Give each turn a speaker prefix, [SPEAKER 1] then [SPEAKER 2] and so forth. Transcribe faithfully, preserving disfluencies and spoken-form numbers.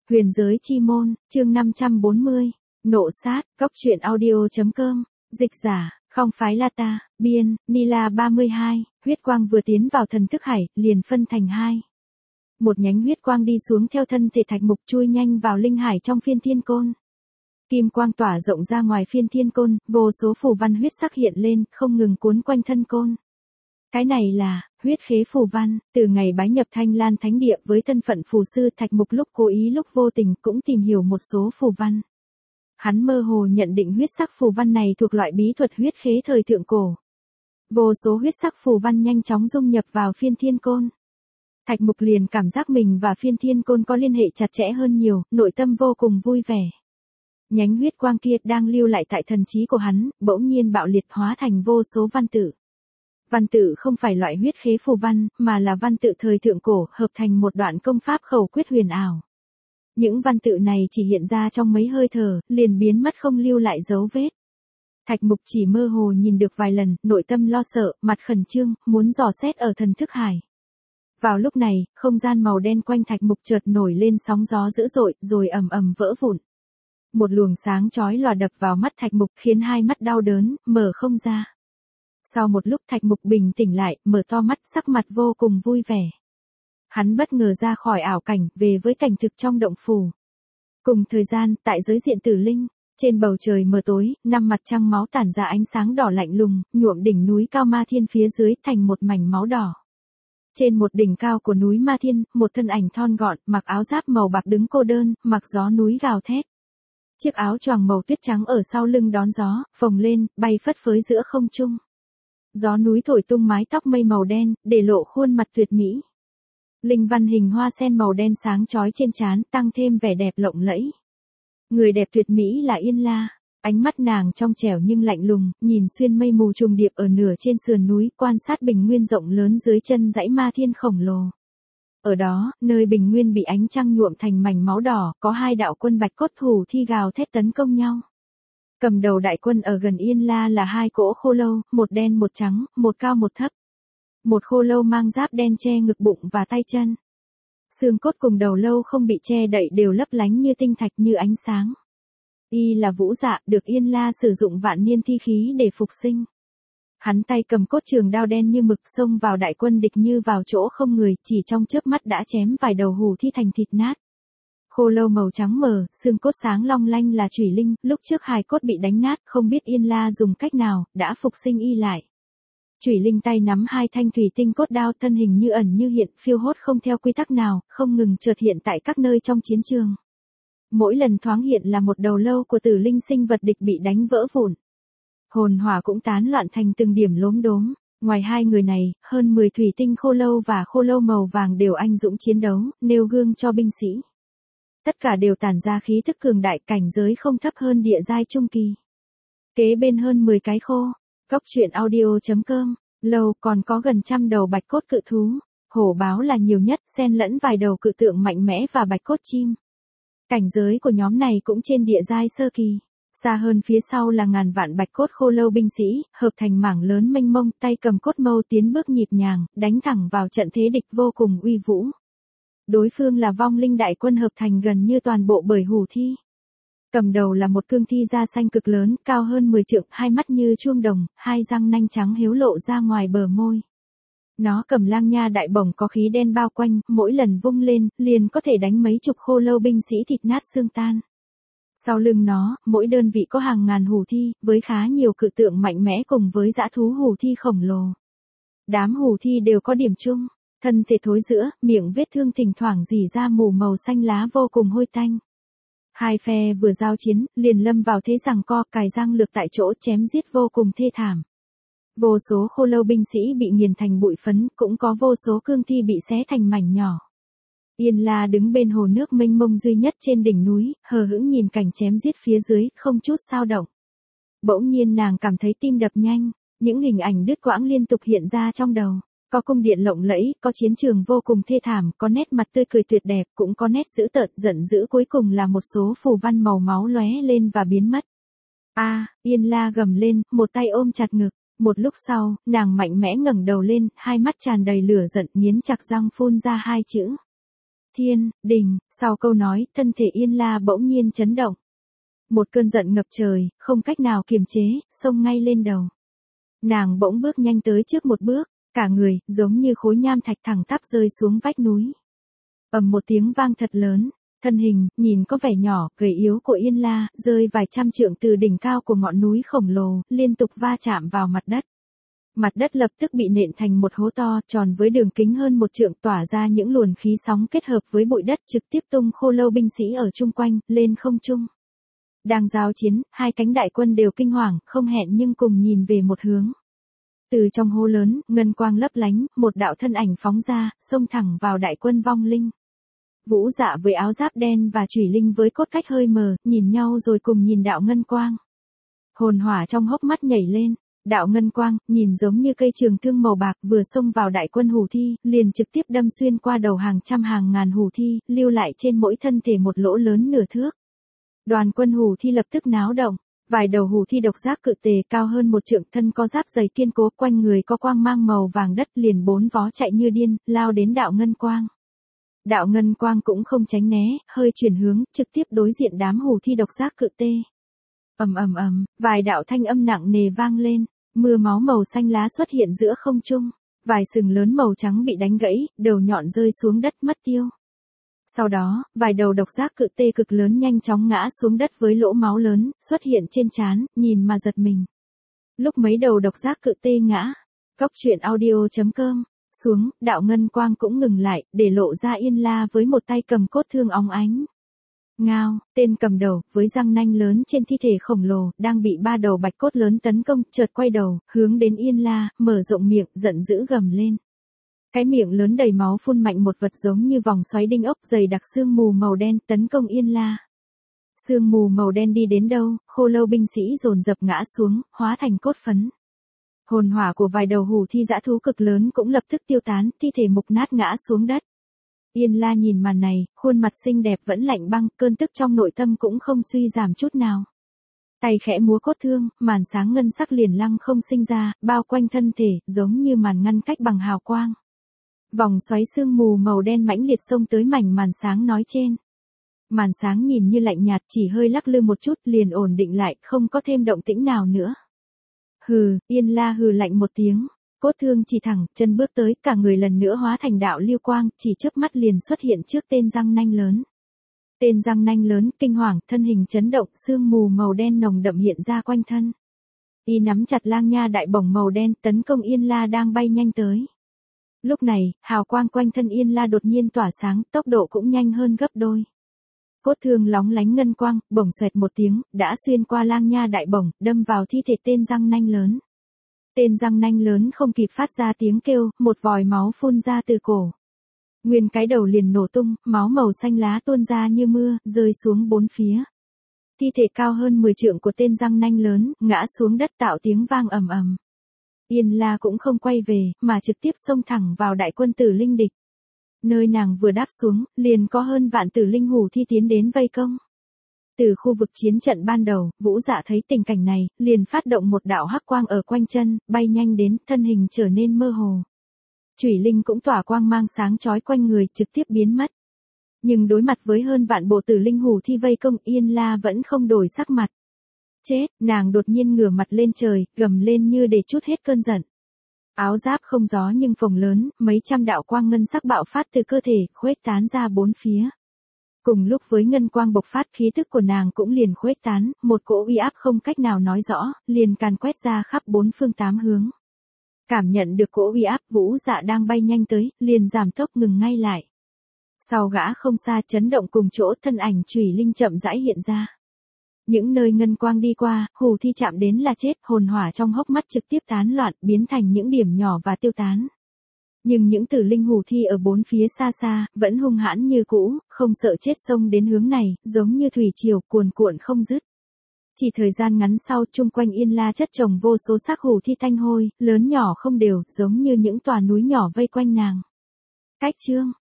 [SPEAKER 1] Huyền giới chi môn, chương năm trăm bốn mươi. Nộ sát, góc truyện audio.com, dịch giả, không phái la ta, biên, Nila ba mươi hai, huyết quang vừa tiến vào thần thức hải, liền phân thành hai. Một nhánh huyết quang đi xuống theo thân thể thạch mục chui nhanh vào linh hải trong phiên thiên côn. Kim quang tỏa rộng ra ngoài phiên thiên côn, vô số phù văn huyết sắc hiện lên, không ngừng cuốn quanh thân côn. Cái này là huyết khế phù văn, từ ngày bái nhập Thanh Lan Thánh Địa với thân phận phù sư Thạch Mục lúc cố ý lúc vô tình cũng tìm hiểu một số phù văn. Hắn mơ hồ nhận định huyết sắc phù văn này thuộc loại bí thuật huyết khế thời thượng cổ. Vô số huyết sắc phù văn nhanh chóng dung nhập vào phiên thiên côn. Thạch Mục liền cảm giác mình và phiên thiên côn có liên hệ chặt chẽ hơn nhiều, nội tâm vô cùng vui vẻ. Nhánh huyết quang kia đang lưu lại tại thần trí của hắn, bỗng nhiên bạo liệt hóa thành vô số văn tự. Văn tự không phải loại huyết khế phù văn, mà là văn tự thời thượng cổ, hợp thành một đoạn công pháp khẩu quyết huyền ảo. Những văn tự này chỉ hiện ra trong mấy hơi thở, liền biến mất không lưu lại dấu vết. Thạch Mục chỉ mơ hồ nhìn được vài lần, nội tâm lo sợ, mặt khẩn trương, muốn dò xét ở thần thức hải. Vào lúc này, không gian màu đen quanh Thạch Mục chợt nổi lên sóng gió dữ dội, rồi ầm ầm vỡ vụn. Một luồng sáng chói lòa đập vào mắt Thạch Mục khiến hai mắt đau đớn, mở không ra. Sau một lúc Thạch Mục bình tĩnh lại, mở to mắt, sắc mặt vô cùng vui vẻ. Hắn bất ngờ ra khỏi ảo cảnh, về với cảnh thực trong động phủ. Cùng thời gian, tại giới diện tử linh, trên bầu trời mờ tối, năm mặt trăng máu tản ra ánh sáng đỏ lạnh lùng, nhuộm đỉnh núi cao Ma Thiên phía dưới thành một mảnh máu đỏ. Trên một đỉnh cao của núi Ma Thiên, một thân ảnh thon gọn, mặc áo giáp màu bạc đứng cô đơn, mặc gió núi gào thét. Chiếc áo choàng màu tuyết trắng ở sau lưng đón gió, phồng lên, bay phất phới giữa không trung. Gió núi thổi tung mái tóc mây màu đen, để lộ khuôn mặt tuyệt mỹ. Linh văn hình hoa sen màu đen sáng chói trên trán, tăng thêm vẻ đẹp lộng lẫy. Người đẹp tuyệt mỹ là Yên La, ánh mắt nàng trong trẻo nhưng lạnh lùng, nhìn xuyên mây mù trùng điệp ở nửa trên sườn núi, quan sát bình nguyên rộng lớn dưới chân dãy Ma Thiên khổng lồ. Ở đó, nơi bình nguyên bị ánh trăng nhuộm thành mảnh máu đỏ, có hai đạo quân bạch cốt hủ thi gào thét tấn công nhau. Cầm đầu đại quân ở gần Yên La là hai cỗ khô lâu, một đen một trắng, một cao một thấp. Một khô lâu mang giáp đen che ngực bụng và tay chân. Xương cốt cùng đầu lâu không bị che đậy đều lấp lánh như tinh thạch như ánh sáng. Y là Vũ Dạ, được Yên La sử dụng vạn niên thi khí để phục sinh. Hắn tay cầm cốt trường đao đen như mực xông vào đại quân địch như vào chỗ không người, chỉ trong chớp mắt đã chém vài đầu hủ thi thành thịt nát. Khô lâu màu trắng mờ, xương cốt sáng long lanh là chủy linh, lúc trước hài cốt bị đánh nát, không biết Yên La dùng cách nào, đã phục sinh y lại. Chủy linh tay nắm hai thanh thủy tinh cốt đao, thân hình như ẩn như hiện, phiêu hốt không theo quy tắc nào, không ngừng chợt hiện tại các nơi trong chiến trường. Mỗi lần thoáng hiện là một đầu lâu của tử linh sinh vật địch bị đánh vỡ vụn. Hồn hỏa cũng tán loạn thành từng điểm lốm đốm. Ngoài hai người này, hơn mười thủy tinh khô lâu và khô lâu màu vàng đều anh dũng chiến đấu, nêu gương cho binh sĩ. Tất cả đều tản ra khí thức cường đại, cảnh giới không thấp hơn địa giai trung kỳ. Kế bên hơn mười cái khô, góc truyện audio.com, lâu còn có gần trăm đầu bạch cốt cự thú, hổ báo là nhiều nhất, xen lẫn vài đầu cự tượng mạnh mẽ và bạch cốt chim. Cảnh giới của nhóm này cũng trên địa giai sơ kỳ. Xa hơn phía sau là ngàn vạn bạch cốt khô lâu binh sĩ, hợp thành mảng lớn mênh mông, tay cầm cốt mâu tiến bước nhịp nhàng, đánh thẳng vào trận thế địch vô cùng uy vũ. Đối phương là vong linh đại quân hợp thành gần như toàn bộ bởi hủ thi. Cầm đầu là một cương thi da xanh cực lớn, cao hơn mười trượng, hai mắt như chuông đồng, hai răng nanh trắng hiếu lộ ra ngoài bờ môi. Nó cầm lang nha đại bổng có khí đen bao quanh, mỗi lần vung lên, liền có thể đánh mấy chục khô lâu binh sĩ thịt nát xương tan. Sau lưng nó, mỗi đơn vị có hàng ngàn hủ thi, với khá nhiều cự tượng mạnh mẽ cùng với dã thú hủ thi khổng lồ. Đám hủ thi đều có điểm chung, thân thể thối rữa, miệng vết thương thỉnh thoảng rỉ ra mù màu xanh lá vô cùng hôi tanh. Hai phe vừa giao chiến, liền lâm vào thế giằng co, cài răng lược tại chỗ, chém giết vô cùng thê thảm. Vô số khô lâu binh sĩ bị nghiền thành bụi phấn, cũng có vô số cương thi bị xé thành mảnh nhỏ. Yên La đứng bên hồ nước mênh mông duy nhất trên đỉnh núi, hờ hững nhìn cảnh chém giết phía dưới, không chút sao động. Bỗng nhiên nàng cảm thấy tim đập nhanh, những hình ảnh đứt quãng liên tục hiện ra trong đầu. Có cung điện lộng lẫy, có chiến trường vô cùng thê thảm, có nét mặt tươi cười tuyệt đẹp, cũng có nét dữ tợn, giận dữ, cuối cùng là một số phù văn màu máu lóe lên và biến mất. A, Yên La gầm lên, một tay ôm chặt ngực. Một lúc sau, nàng mạnh mẽ ngẩng đầu lên, hai mắt tràn đầy lửa giận, nghiến chặt răng phun ra hai chữ. Thiên, đình, sau câu nói, thân thể Yên La bỗng nhiên chấn động. Một cơn giận ngập trời, không cách nào kiềm chế, xông ngay lên đầu. Nàng bỗng bước nhanh tới trước một bước, cả người, giống như khối nham thạch thẳng tắp rơi xuống vách núi. Ầm một tiếng vang thật lớn, thân hình, nhìn có vẻ nhỏ, gầy yếu của Yên La, rơi vài trăm trượng từ đỉnh cao của ngọn núi khổng lồ, liên tục va chạm vào mặt đất. Mặt đất lập tức bị nện thành một hố to, tròn với đường kính hơn một trượng, tỏa ra những luồng khí sóng kết hợp với bụi đất trực tiếp tung khô lâu binh sĩ ở chung quanh, lên không trung. Đang giao chiến, hai cánh đại quân đều kinh hoàng, không hẹn nhưng cùng nhìn về một hướng. Từ trong hố lớn, ngân quang lấp lánh, một đạo thân ảnh phóng ra, xông thẳng vào đại quân vong linh. Vũ Dạ với áo giáp đen và Chủy Linh với cốt cách hơi mờ, nhìn nhau rồi cùng nhìn đạo ngân quang. Hồn hỏa trong hốc mắt nhảy lên, đạo ngân quang, nhìn giống như cây trường thương màu bạc vừa xông vào đại quân Hủ Thi, liền trực tiếp đâm xuyên qua đầu hàng trăm hàng ngàn Hủ Thi, lưu lại trên mỗi thân thể một lỗ lớn nửa thước. Đoàn quân Hủ Thi lập tức náo động, vài đầu Hủ Thi độc giác cự tề cao hơn một trượng, thân có giáp dày kiên cố, quanh người có quang mang màu vàng đất, liền bốn vó chạy như điên, lao đến đạo ngân quang. Đạo ngân quang cũng không tránh né, hơi chuyển hướng, trực tiếp đối diện đám Hủ Thi độc giác cự tê. Ầm ầm ầm, vài đạo thanh âm nặng nề vang lên, mưa máu màu xanh lá xuất hiện giữa không trung, vài sừng lớn màu trắng bị đánh gãy, đầu nhọn rơi xuống đất mất tiêu. Sau đó, vài đầu độc giác cự tê cực lớn nhanh chóng ngã xuống đất với lỗ máu lớn, xuất hiện trên trán, nhìn mà giật mình. Lúc mấy đầu độc giác cự tê ngã, Cốc truyện audio chấm com, xuống, đạo ngân quang cũng ngừng lại, để lộ ra Yên La với một tay cầm cốt thương óng ánh. Ngao, tên cầm đầu, với răng nanh lớn trên thi thể khổng lồ, đang bị ba đầu bạch cốt lớn tấn công, chợt quay đầu, hướng đến Yên La, mở rộng miệng, giận dữ gầm lên. Cái miệng lớn đầy máu phun mạnh một vật giống như vòng xoáy đinh ốc dày đặc sương mù màu đen tấn công Yên La. Sương mù màu đen đi đến đâu, khô lâu binh sĩ dồn dập ngã xuống, hóa thành cốt phấn. Hồn hỏa của vài đầu Hủ Thi dã thú cực lớn cũng lập tức tiêu tán, thi thể mục nát ngã xuống đất. Yên La nhìn màn này, khuôn mặt xinh đẹp vẫn lạnh băng, cơn tức trong nội tâm cũng không suy giảm chút nào. Tay khẽ múa cốt thương, màn sáng ngân sắc liền lăng không sinh ra, bao quanh thân thể, giống như màn ngăn cách bằng hào quang. Vòng xoáy sương mù màu đen mãnh liệt xông tới mảnh màn sáng nói trên. Màn sáng nhìn như lạnh nhạt, chỉ hơi lắc lư một chút liền ổn định lại, không có thêm động tĩnh nào nữa. Hừ, Yên La hừ lạnh một tiếng, cốt thương chỉ thẳng, chân bước tới, cả người lần nữa hóa thành đạo lưu quang, chỉ chớp mắt liền xuất hiện trước tên răng nanh lớn. Tên răng nanh lớn, kinh hoàng, thân hình chấn động, sương mù màu đen nồng đậm hiện ra quanh thân. Y nắm chặt lang nha đại bổng màu đen, tấn công Yên La đang bay nhanh tới. Lúc này, hào quang quanh thân Yên La đột nhiên tỏa sáng, tốc độ cũng nhanh hơn gấp đôi. Cốt thương lóng lánh ngân quang, bổng xoẹt một tiếng, đã xuyên qua lang nha đại bổng, đâm vào thi thể tên răng nanh lớn. Tên răng nanh lớn không kịp phát ra tiếng kêu, một vòi máu phun ra từ cổ. Nguyên cái đầu liền nổ tung, máu màu xanh lá tuôn ra như mưa, rơi xuống bốn phía. Thi thể cao hơn mười trượng của tên răng nanh lớn, ngã xuống đất tạo tiếng vang ầm ầm. Yên La cũng không quay về, mà trực tiếp xông thẳng vào đại quân Tử Linh địch. Nơi nàng vừa đáp xuống, liền có hơn vạn Tử Linh Hủ Thi tiến đến vây công. Từ khu vực chiến trận ban đầu, Vũ Dạ thấy tình cảnh này, liền phát động một đạo hắc quang ở quanh chân, bay nhanh đến, thân hình trở nên mơ hồ. Chủy Linh cũng tỏa quang mang sáng chói quanh người, trực tiếp biến mất. Nhưng đối mặt với hơn vạn bộ Tử Linh Hủ Thi vây công, Yên La vẫn không đổi sắc mặt. Chết, nàng đột nhiên ngửa mặt lên trời, gầm lên như để trút hết cơn giận. Áo giáp không gió nhưng phồng lớn, mấy trăm đạo quang ngân sắc bạo phát từ cơ thể, khuếch tán ra bốn phía. Cùng lúc với ngân quang bộc phát, khí tức của nàng cũng liền khuếch tán, một cỗ uy áp không cách nào nói rõ, liền càn quét ra khắp bốn phương tám hướng. Cảm nhận được cỗ uy áp, Vũ Dạ đang bay nhanh tới, liền giảm tốc ngừng ngay lại. Sau gã không xa, chấn động cùng chỗ, thân ảnh Chủy Linh chậm rãi hiện ra. Những nơi ngân quang đi qua, Hủ Thi chạm đến là chết, hồn hỏa trong hốc mắt trực tiếp tán loạn, biến thành những điểm nhỏ và tiêu tán. Nhưng những Tử Linh Hủ Thi ở bốn phía xa xa, vẫn hung hãn như cũ, không sợ chết xông đến hướng này, giống như thủy triều cuồn cuộn không dứt. Chỉ thời gian ngắn sau, chung quanh Yên La chất chồng vô số xác Hủ Thi tanh hôi, lớn nhỏ không đều, giống như những tòa núi nhỏ vây quanh nàng. Cách chương